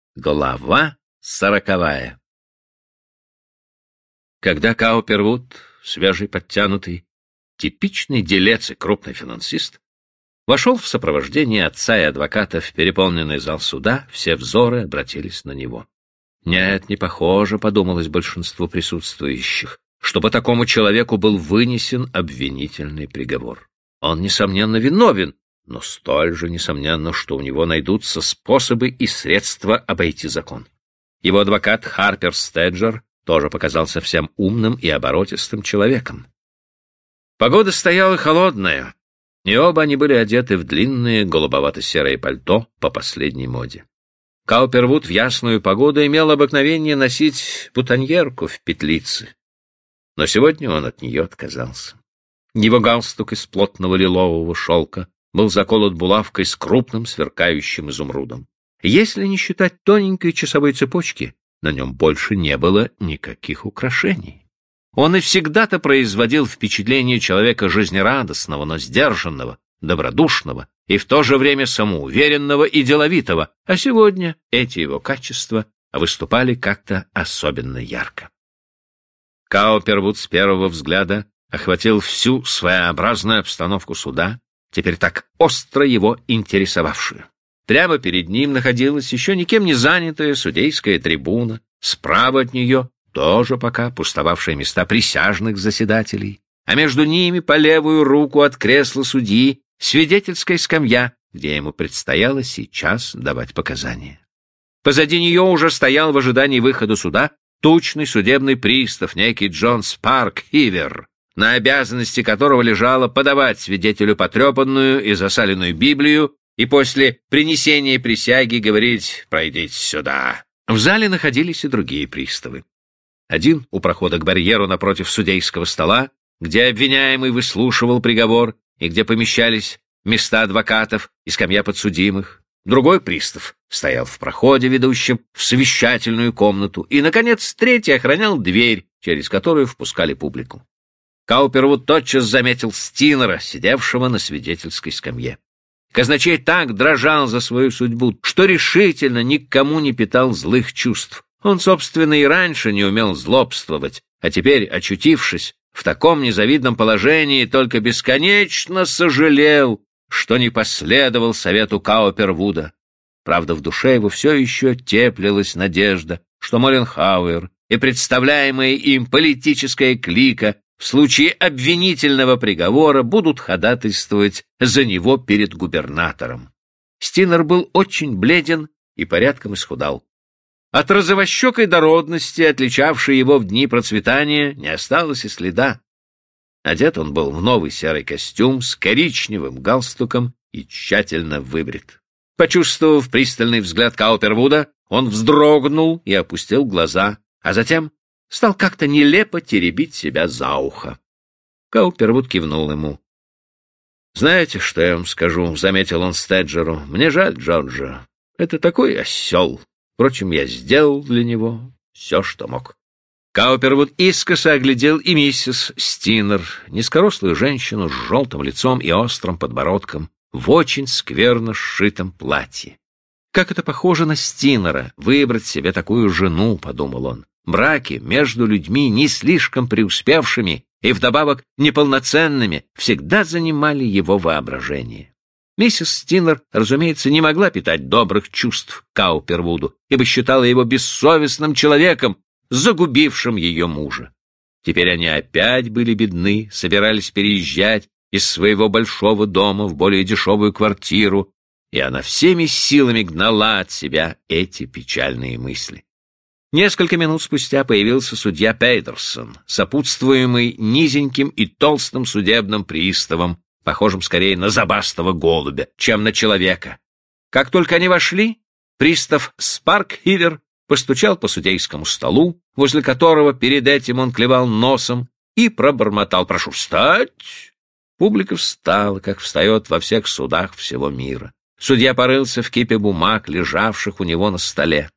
Глава 40. Когда Каупервуд, свежий, подтянутый, типичный делец и крупный финансист, вошел в сопровождении отца и адвоката в переполненный зал суда, все взоры обратились на него. Нет, не похоже, подумалось большинству присутствующих, чтобы такому человеку был вынесен обвинительный приговор. Он, несомненно, виновен, но столь же несомненно, что у него найдутся способы и средства обойти закон. Его адвокат Харпер Стеджер тоже показался всем умным и оборотистым человеком. Погода стояла холодная, и оба они были одеты в длинные голубовато-серые пальто по последней моде. Каупервуд в ясную погоду имел обыкновение носить бутоньерку в петлице, но сегодня он от нее отказался. Его галстук из плотного лилового шелка был заколот булавкой с крупным сверкающим изумрудом. Если не считать тоненькой часовой цепочки, на нем больше не было никаких украшений. Он и всегда-то производил впечатление человека жизнерадостного, но сдержанного, добродушного и в то же время самоуверенного и деловитого, а сегодня эти его качества выступали как-то особенно ярко. Каупервуд с первого взгляда охватил всю своеобразную обстановку суда, теперь так остро его интересовавшую. Прямо перед ним находилась еще никем не занятая судейская трибуна, справа от нее тоже пока пустовавшие места присяжных заседателей, а между ними по левую руку от кресла судьи свидетельская скамья, где ему предстояло сейчас давать показания. Позади нее уже стоял в ожидании выхода суда тучный судебный пристав, некий Джон Спарк-Хивер, на обязанности которого лежало подавать свидетелю потрепанную и засаленную Библию и после принесения присяги говорить «пройдите сюда». В зале находились и другие приставы. Один у прохода к барьеру напротив судейского стола, где обвиняемый выслушивал приговор и где помещались места адвокатов и скамья подсудимых. Другой пристав стоял в проходе, ведущем в совещательную комнату, и, наконец, третий охранял дверь, через которую впускали публику. Каупервуд тотчас заметил Стинера, сидевшего на свидетельской скамье. Казначей так дрожал за свою судьбу, что решительно ни к кому не питал злых чувств. Он, собственно, и раньше не умел злобствовать, а теперь, очутившись в таком незавидном положении, только бесконечно сожалел, что не последовал совету Каупервуда. Правда, в душе его все еще теплилась надежда, что Молленхауэр и представляемая им политическая клика в случае обвинительного приговора будут ходатайствовать за него перед губернатором. Стинер был очень бледен и порядком исхудал. От розовощекой дородности, отличавшей его в дни процветания, не осталось и следа. Одет он был в новый серый костюм с коричневым галстуком и тщательно выбрит. Почувствовав пристальный взгляд Каупервуда, он вздрогнул и опустил глаза, а затем стал как-то нелепо теребить себя за ухо. Каупервуд кивнул ему. «Знаете, что я вам скажу?» — заметил он Стеджеру. «Мне жаль Джорджа. Это такой осел. Впрочем, я сделал для него все, что мог». Каупервуд искоса оглядел и миссис Стинер, низкорослую женщину с желтым лицом и острым подбородком, в очень скверно сшитом платье. «Как это похоже на Стинера, выбрать себе такую жену», — подумал он. Браки между людьми не слишком преуспевшими и вдобавок неполноценными всегда занимали его воображение. Миссис Стинер, разумеется, не могла питать добрых чувств Каупервуду, ибо считала его бессовестным человеком, загубившим ее мужа. Теперь они опять были бедны, собирались переезжать из своего большого дома в более дешевую квартиру, и она всеми силами гнала от себя эти печальные мысли. Несколько минут спустя появился судья Пейтерсон, сопутствуемый низеньким и толстым судебным приставом, похожим скорее на зубастого голубя, чем на человека. Как только они вошли, пристав Спарк-Хивер постучал по судейскому столу, возле которого перед этим он клевал носом, и пробормотал: «Прошу встать!» Публика встала, как встает во всех судах всего мира. Судья порылся в кипе бумаг, лежавших у него на столе.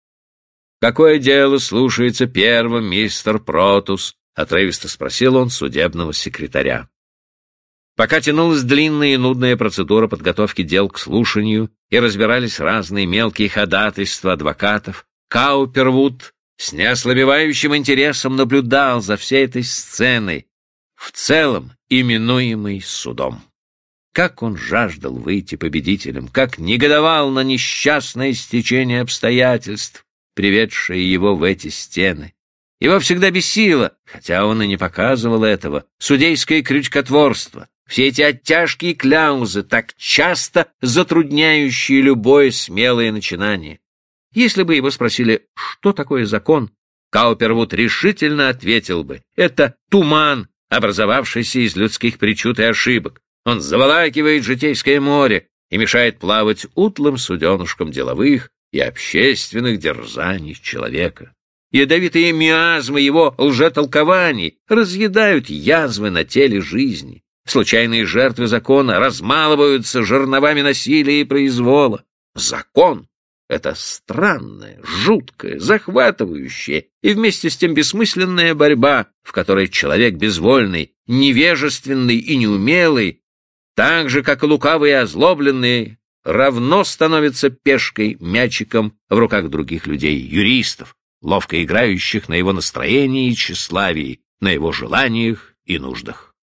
«Какое дело слушается первым, мистер Протус?» — отрывисто спросил он судебного секретаря. Пока тянулась длинная и нудная процедура подготовки дел к слушанию и разбирались разные мелкие ходатайства адвокатов, Каупервуд с неослабевающим интересом наблюдал за всей этой сценой, в целом именуемой судом. Как он жаждал выйти победителем, как негодовал на несчастное стечение обстоятельств, приведшее его в эти стены. Его всегда бесило, хотя он и не показывал этого, судейское крючкотворство, все эти оттяжки и кляузы, так часто затрудняющие любое смелое начинание. Если бы его спросили, что такое закон, Каупервуд решительно ответил бы: это туман, образовавшийся из людских причуд и ошибок. Он заволакивает житейское море и мешает плавать утлым суденушкам деловых и общественных дерзаний человека. Ядовитые миазмы его лжетолкований разъедают язвы на теле жизни. Случайные жертвы закона размалываются жерновами насилия и произвола. Закон — это странная, жуткая, захватывающая и вместе с тем бессмысленная борьба, в которой человек безвольный, невежественный и неумелый, так же, как и лукавый и озлобленный, равно становится пешкой, мячиком в руках других людей, юристов, ловко играющих на его настроении и тщеславии, на его желаниях и нуждах.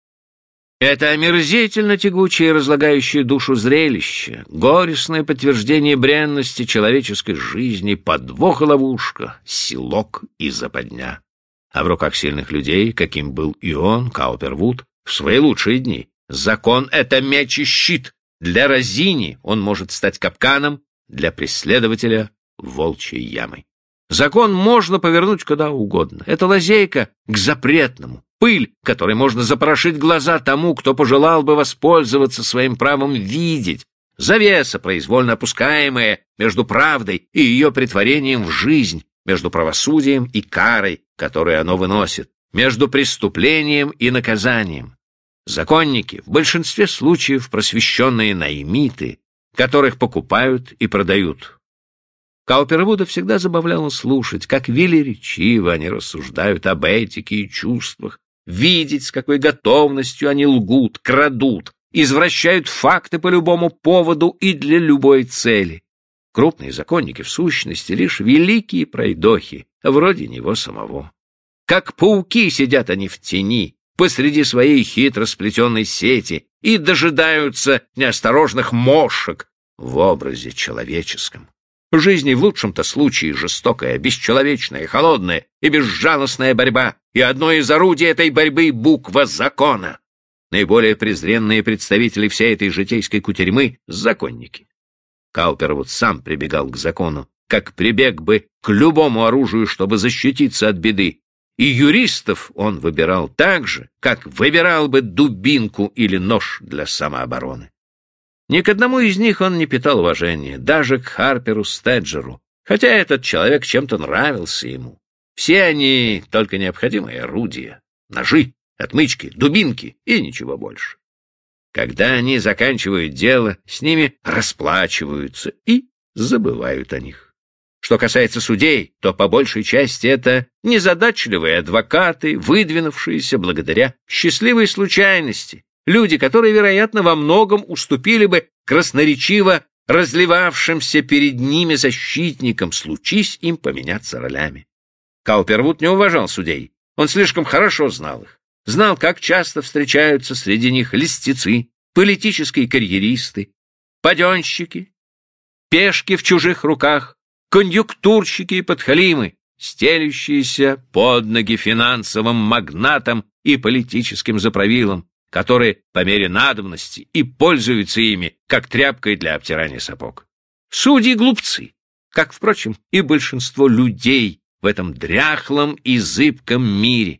Это омерзительно тягучее и разлагающее душу зрелище, горестное подтверждение бренности человеческой жизни, подвох и ловушка, селок и западня. А в руках сильных людей, каким был и он, Каупервуд, в свои лучшие дни, закон — это меч и щит. Для разини он может стать капканом, для преследователя — волчьей ямой. Закон можно повернуть куда угодно. Это лазейка к запретному, пыль, которой можно запорошить глаза тому, кто пожелал бы воспользоваться своим правом видеть, завеса, произвольно опускаемая между правдой и ее претворением в жизнь, между правосудием и карой, которую оно выносит, между преступлением и наказанием. Законники, в большинстве случаев просвещенные наймиты, которых покупают и продают. Каупервуда всегда забавляло слушать, как велеречиво они рассуждают об этике и чувствах, видеть, с какой готовностью они лгут, крадут, извращают факты по любому поводу и для любой цели. Крупные законники, в сущности, лишь великие пройдохи, вроде него самого. Как пауки сидят они в тени, посреди своей хитро сплетенной сети и дожидаются неосторожных мошек в образе человеческом. Жизнь и в лучшем-то случае жестокая, бесчеловечная, холодная и безжалостная борьба, и одно из орудий этой борьбы — буква закона. Наиболее презренные представители всей этой житейской кутерьмы — законники. Каупервуд сам прибегал к закону, как прибег бы к любому оружию, чтобы защититься от беды, и юристов он выбирал так же, как выбирал бы дубинку или нож для самообороны. Ни к одному из них он не питал уважения, даже к Харперу Стеджеру, хотя этот человек чем-то нравился ему. Все они только необходимые орудия, ножи, отмычки, дубинки и ничего больше. Когда они заканчивают дело, с ними расплачиваются и забывают о них. Что касается судей, то по большей части это незадачливые адвокаты, выдвинувшиеся благодаря счастливой случайности, люди, которые, вероятно, во многом уступили бы красноречиво разливавшимся перед ними защитникам, случись им поменяться ролями. Каупервуд не уважал судей, он слишком хорошо знал их. Знал, как часто встречаются среди них льстецы, политические карьеристы, паденщики, пешки в чужих руках, конъюнктурщики и подхалимы, стелющиеся под ноги финансовым магнатам и политическим заправилам, которые по мере надобности и пользуются ими, как тряпкой для обтирания сапог. Судьи — глупцы, как, впрочем, и большинство людей в этом дряхлом и зыбком мире.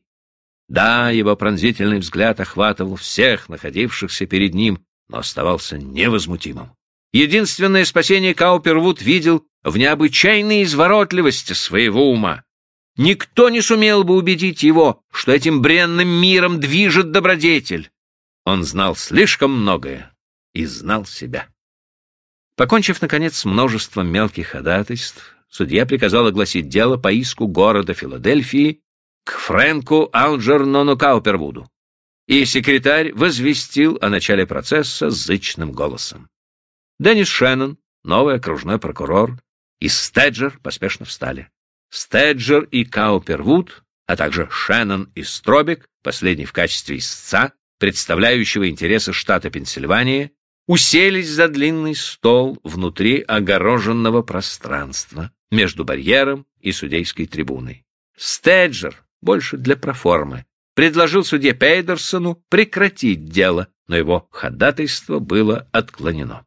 Да, его пронзительный взгляд охватывал всех находившихся перед ним, но оставался невозмутимым. Единственное спасение Каупервуд видел в необычайной изворотливости своего ума. Никто не сумел бы убедить его, что этим бренным миром движет добродетель. Он знал слишком многое и знал себя. Покончив, наконец, с множеством мелких ходатайств, судья приказал огласить дело по иску города Филадельфии к Фрэнку Алджернону Каупервуду, и секретарь возвестил о начале процесса зычным голосом. Деннис Шеннон, новый окружной прокурор, и Стеджер поспешно встали. Стеджер и Каупервуд, а также Шеннон и Стробик, последний в качестве истца, представляющего интересы штата Пенсильвания, уселись за длинный стол внутри огороженного пространства между барьером и судейской трибуной. Стеджер, больше для проформы, предложил судье Пейдерсону прекратить дело, но его ходатайство было отклонено.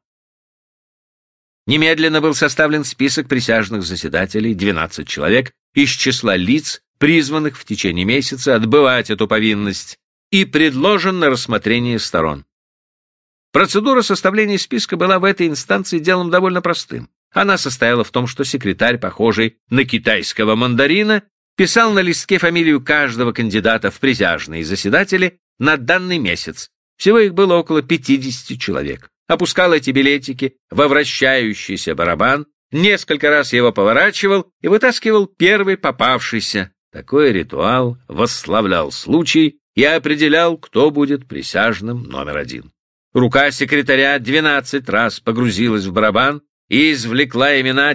Немедленно был составлен список присяжных заседателей, 12 человек, из числа лиц, призванных в течение месяца отбывать эту повинность, и предложен на рассмотрение сторон. Процедура составления списка была в этой инстанции делом довольно простым. Она состояла в том, что секретарь, похожий на китайского мандарина, писал на листке фамилию каждого кандидата в присяжные заседатели на данный месяц. Всего их было около 50 человек. Опускал эти билетики во вращающийся барабан, несколько раз его поворачивал и вытаскивал первый попавшийся. Такой ритуал восславлял случай и определял, кто будет присяжным номер 1. Рука секретаря 12 раз погрузилась в барабан и извлекла имена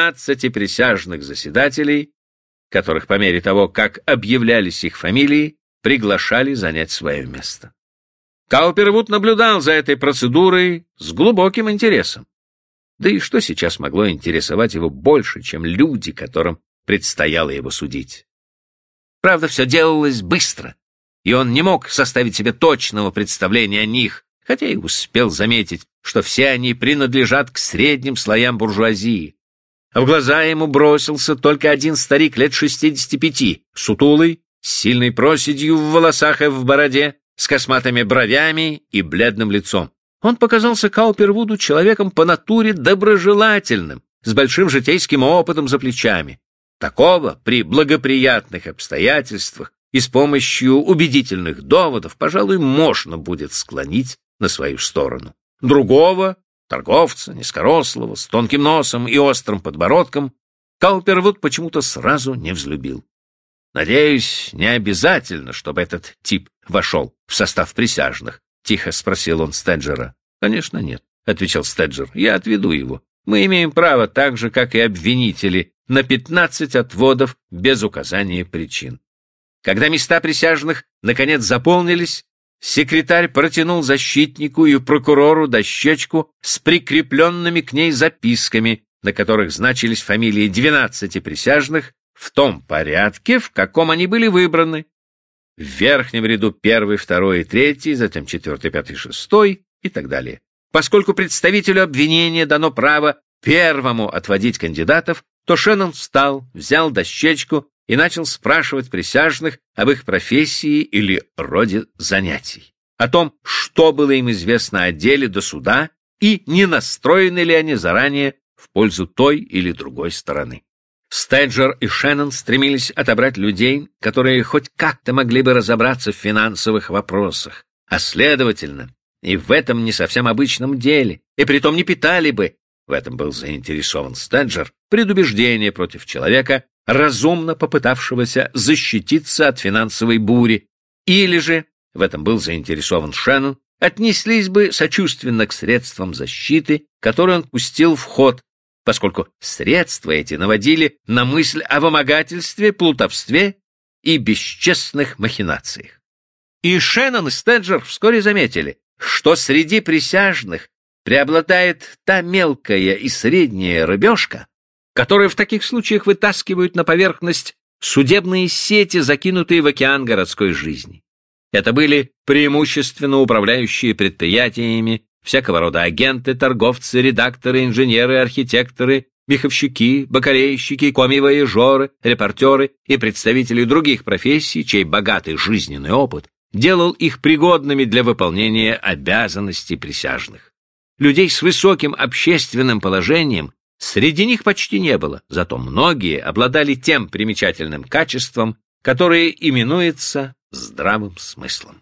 12 присяжных заседателей, которых по мере того, как объявлялись их фамилии, приглашали занять свое место. Каупервуд наблюдал за этой процедурой с глубоким интересом. Да и что сейчас могло интересовать его больше, чем люди, которым предстояло его судить? Правда, все делалось быстро, и он не мог составить себе точного представления о них, хотя и успел заметить, что все они принадлежат к средним слоям буржуазии. А в глаза ему бросился только один старик лет 65, сутулый, с сильной проседью в волосах и в бороде, с косматыми бровями и бледным лицом. Он показался Каупервуду человеком по натуре доброжелательным, с большим житейским опытом за плечами. Такого при благоприятных обстоятельствах и с помощью убедительных доводов, пожалуй, можно будет склонить на свою сторону. Другого, торговца, низкорослого, с тонким носом и острым подбородком, Каупервуд почему-то сразу не взлюбил. «Надеюсь, не обязательно, чтобы этот тип вошел в состав присяжных?» — тихо спросил он Стеджера. «Конечно нет», — отвечал Стеджер. «Я отведу его. Мы имеем право, так же, как и обвинители, на 15 отводов без указания причин». Когда места присяжных наконец заполнились, секретарь протянул защитнику и прокурору дощечку с прикрепленными к ней записками, на которых значились фамилии 12 присяжных в том порядке, в каком они были выбраны. В верхнем ряду 1, 2 и 3, затем 4, 5, 6 и так далее. Поскольку представителю обвинения дано право первому отводить кандидатов, то Шеннон встал, взял дощечку и начал спрашивать присяжных об их профессии или роде занятий, о том, что было им известно о деле до суда и не настроены ли они заранее в пользу той или другой стороны. Стеджер и Шеннон стремились отобрать людей, которые хоть как-то могли бы разобраться в финансовых вопросах, а следовательно, и в этом не совсем обычном деле, и притом не питали бы, в этом был заинтересован Стеджер, предубеждение против человека, разумно попытавшегося защититься от финансовой бури, или же, в этом был заинтересован Шеннон, отнеслись бы сочувственно к средствам защиты, которые он пустил в ход, поскольку средства эти наводили на мысль о вымогательстве, плутовстве и бесчестных махинациях. И Шеннон и Стеджер вскоре заметили, что среди присяжных преобладает та мелкая и средняя рыбешка, которые в таких случаях вытаскивают на поверхность судебные сети, закинутые в океан городской жизни. Это были преимущественно управляющие предприятиями, всякого рода агенты, торговцы, редакторы, инженеры, архитекторы, меховщики, бакалейщики, коми-вояжеры, репортеры и представители других профессий, чей богатый жизненный опыт делал их пригодными для выполнения обязанностей присяжных. Людей с высоким общественным положением среди них почти не было, зато многие обладали тем примечательным качеством, которое именуется здравым смыслом.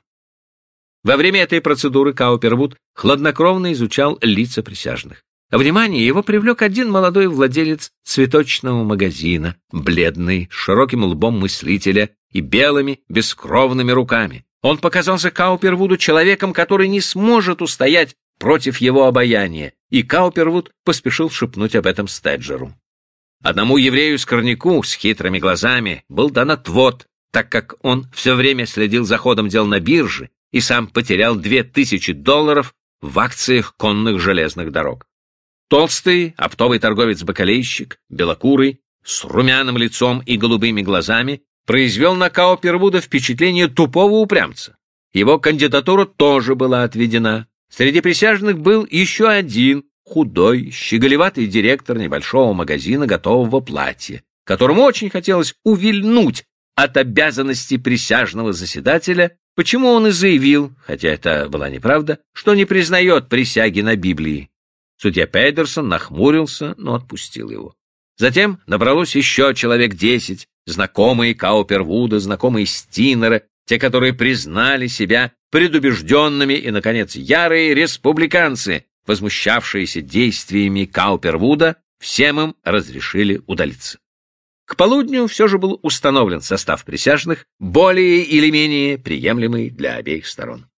Во время этой процедуры Каупервуд хладнокровно изучал лица присяжных. Внимание его привлек один молодой владелец цветочного магазина, бледный, с широким лбом мыслителя и белыми, бескровными руками. Он показался Каупервуду человеком, который не сможет устоять против его обаяния, и Каупервуд поспешил шепнуть об этом Стеджеру. Одному еврею-скорняку с хитрыми глазами был дан отвод, так как он все время следил за ходом дел на бирже и сам потерял $2000 в акциях конных железных дорог. Толстый, оптовый торговец-бакалейщик, белокурый, с румяным лицом и голубыми глазами, произвел на Каупервуда впечатление тупого упрямца. Его кандидатура тоже была отведена. Среди присяжных был еще один худой, щеголеватый директор небольшого магазина готового платья, которому очень хотелось увильнуть от обязанностей присяжного заседателя, почему он и заявил, хотя это была неправда, что не признает присяги на Библии. Судья Педерсон нахмурился, но отпустил его. Затем набралось еще человек 10, знакомые Каупервуда, знакомые Стинера, те, которые признали себя предубежденными, и, наконец, ярые республиканцы, возмущавшиеся действиями Каупервуда, всем им разрешили удалиться. К полудню все же был установлен состав присяжных, более или менее приемлемый для обеих сторон.